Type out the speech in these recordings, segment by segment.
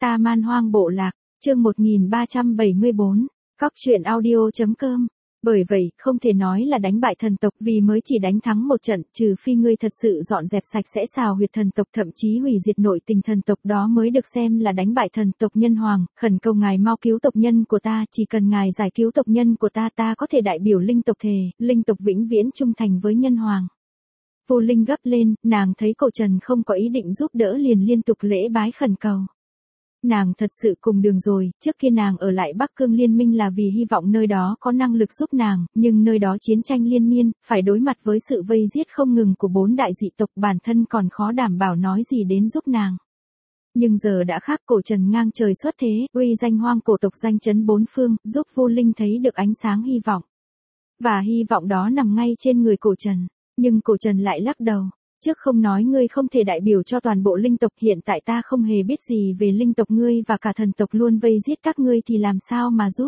Ta Man Hoang Bộ Lạc, chương 1374, Cóc truyện audio.com. Bởi vậy, không thể nói là đánh bại thần tộc vì mới chỉ đánh thắng một trận, trừ phi ngươi thật sự dọn dẹp sạch sẽ xào huyệt thần tộc, thậm chí hủy diệt nội tình thần tộc, đó mới được xem là đánh bại thần tộc. Nhân Hoàng, khẩn cầu ngài mau cứu tộc nhân của ta, chỉ cần ngài giải cứu tộc nhân của ta, ta có thể đại biểu linh tộc thề, linh tộc vĩnh viễn trung thành với Nhân Hoàng. Vô Linh gấp lên, nàng thấy Cổ Trần không có ý định giúp đỡ liền liên tục lễ bái khẩn cầu. Nàng thật sự cùng đường rồi, trước kia nàng ở lại Bắc Cương Liên minh là vì hy vọng nơi đó có năng lực giúp nàng, nhưng nơi đó chiến tranh liên miên, phải đối mặt với sự vây giết không ngừng của 4 đại dị tộc, bản thân còn khó đảm bảo nói gì đến giúp nàng. Nhưng giờ đã khác, Cổ Trần ngang trời xuất thế, uy danh hoang cổ tộc danh chấn 4 phương, giúp Vô Linh thấy được ánh sáng hy vọng. Và hy vọng đó nằm ngay trên người Cổ Trần, nhưng Cổ Trần lại lắc đầu. Trước không nói ngươi không thể đại biểu cho toàn bộ linh tộc, hiện tại ta không hề biết gì về linh tộc, ngươi và cả thần tộc luôn vây giết các ngươi thì làm sao mà giúp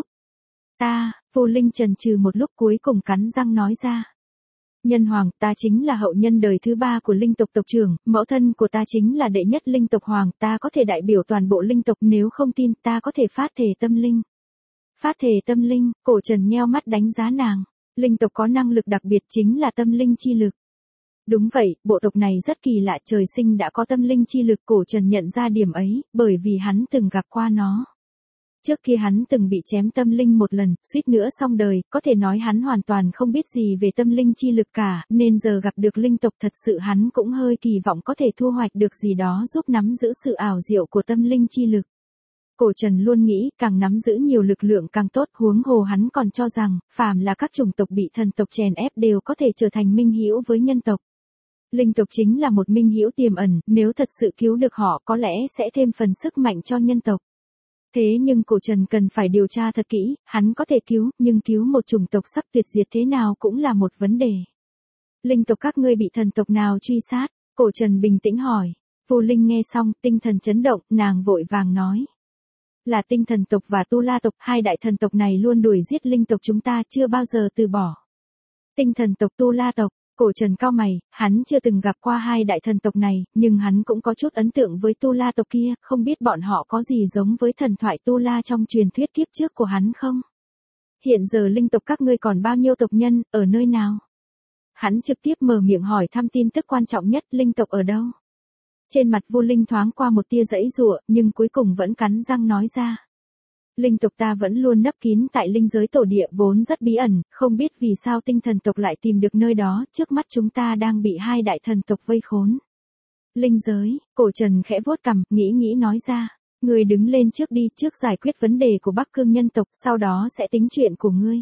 ta. Vô Linh chần chừ một lúc cuối cùng cắn răng nói ra. Nhân Hoàng, ta chính là hậu nhân đời thứ 3 của linh tộc tộc trưởng, mẫu thân của ta chính là đệ nhất linh tộc hoàng, ta có thể đại biểu toàn bộ linh tộc, nếu không tin ta có thể phát thề tâm linh. Phát thề tâm linh, Cổ Trần nheo mắt đánh giá nàng. Linh tộc có năng lực đặc biệt chính là tâm linh chi lực. Đúng vậy, bộ tộc này rất kỳ lạ, trời sinh đã có tâm linh chi lực. Cổ Trần nhận ra điểm ấy, bởi vì hắn từng gặp qua nó. Trước khi hắn từng bị chém tâm linh một lần, suýt nữa xong đời, có thể nói hắn hoàn toàn không biết gì về tâm linh chi lực cả, nên giờ gặp được linh tộc thật sự hắn cũng hơi kỳ vọng có thể thu hoạch được gì đó giúp nắm giữ sự ảo diệu của tâm linh chi lực. Cổ Trần luôn nghĩ, càng nắm giữ nhiều lực lượng càng tốt, huống hồ hắn còn cho rằng, phàm là các chủng tộc bị thần tộc chèn ép đều có thể trở thành minh hữu với nhân tộc. Linh tộc chính là một minh hữu tiềm ẩn, nếu thật sự cứu được họ có lẽ sẽ thêm phần sức mạnh cho nhân tộc. Thế nhưng Cổ Trần cần phải điều tra thật kỹ, hắn có thể cứu, nhưng cứu một chủng tộc sắp tuyệt diệt thế nào cũng là một vấn đề. Linh tộc các ngươi bị thần tộc nào truy sát? Cổ Trần bình tĩnh hỏi. Vô Linh nghe xong, tinh thần chấn động, nàng vội vàng nói. Là Tinh Thần tộc và Tu La tộc, hai đại thần tộc này luôn đuổi giết linh tộc chúng ta, chưa bao giờ từ bỏ. Tinh Thần tộc, Tu La tộc. Cổ Trần cau mày, hắn chưa từng gặp qua hai đại thần tộc này, nhưng hắn cũng có chút ấn tượng với Tu La tộc kia, không biết bọn họ có gì giống với thần thoại Tu La trong truyền thuyết kiếp trước của hắn không? Hiện giờ linh tộc các ngươi còn bao nhiêu tộc nhân, ở nơi nào? Hắn trực tiếp mở miệng hỏi thăm tin tức quan trọng nhất, linh tộc ở đâu? Trên mặt Vô Linh thoáng qua một tia giãy giụa, nhưng cuối cùng vẫn cắn răng nói ra. Linh tộc ta vẫn luôn nấp kín tại linh giới tổ địa, vốn rất bí ẩn, không biết vì sao Tinh Thần tộc lại tìm được nơi đó, trước mắt chúng ta đang bị hai đại thần tộc vây khốn. Linh giới, Cổ Trần khẽ vuốt cằm, nghĩ nói ra. Ngươi đứng lên trước đi, trước giải quyết vấn đề của Bắc Cương nhân tộc, sau đó sẽ tính chuyện của ngươi.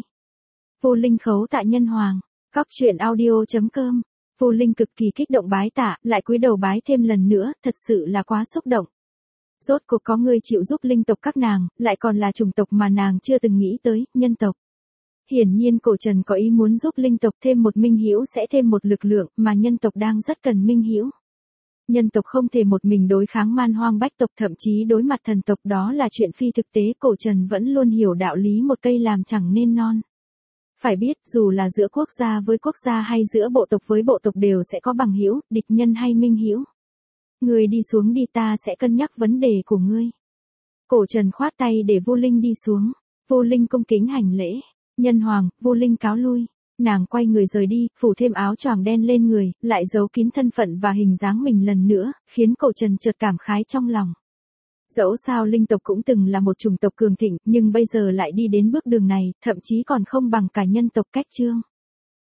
Vô Linh khấu tạ Nhân Hoàng, Cóc truyện audio.com. Vô Linh cực kỳ kích động bái tạ, lại cúi đầu bái thêm lần nữa, thật sự là quá xúc động. Rốt cuộc có người chịu giúp linh tộc các nàng, lại còn là chủng tộc mà nàng chưa từng nghĩ tới, nhân tộc. Hiển nhiên Cổ Trần có ý muốn giúp linh tộc thêm một minh hữu sẽ thêm một lực lượng, mà nhân tộc đang rất cần minh hữu. Nhân tộc không thể một mình đối kháng man hoang bách tộc, thậm chí đối mặt thần tộc, đó là chuyện phi thực tế. Cổ Trần vẫn luôn hiểu đạo lý một cây làm chẳng nên non. Phải biết, dù là giữa quốc gia với quốc gia hay giữa bộ tộc với bộ tộc đều sẽ có bằng hữu, địch nhân hay minh hữu. Ngươi đi xuống đi, ta sẽ cân nhắc vấn đề của ngươi. Cổ Trần khoát tay để Vô Linh đi xuống. Vô Linh cung kính hành lễ. Nhân Hoàng, Vô Linh cáo lui. Nàng quay người rời đi, phủ thêm áo choàng đen lên người, lại giấu kín thân phận và hình dáng mình lần nữa, khiến Cổ Trần chợt cảm khái trong lòng. Dẫu sao linh tộc cũng từng là một chủng tộc cường thịnh, nhưng bây giờ lại đi đến bước đường này, thậm chí còn không bằng cả nhân tộc. Cách chương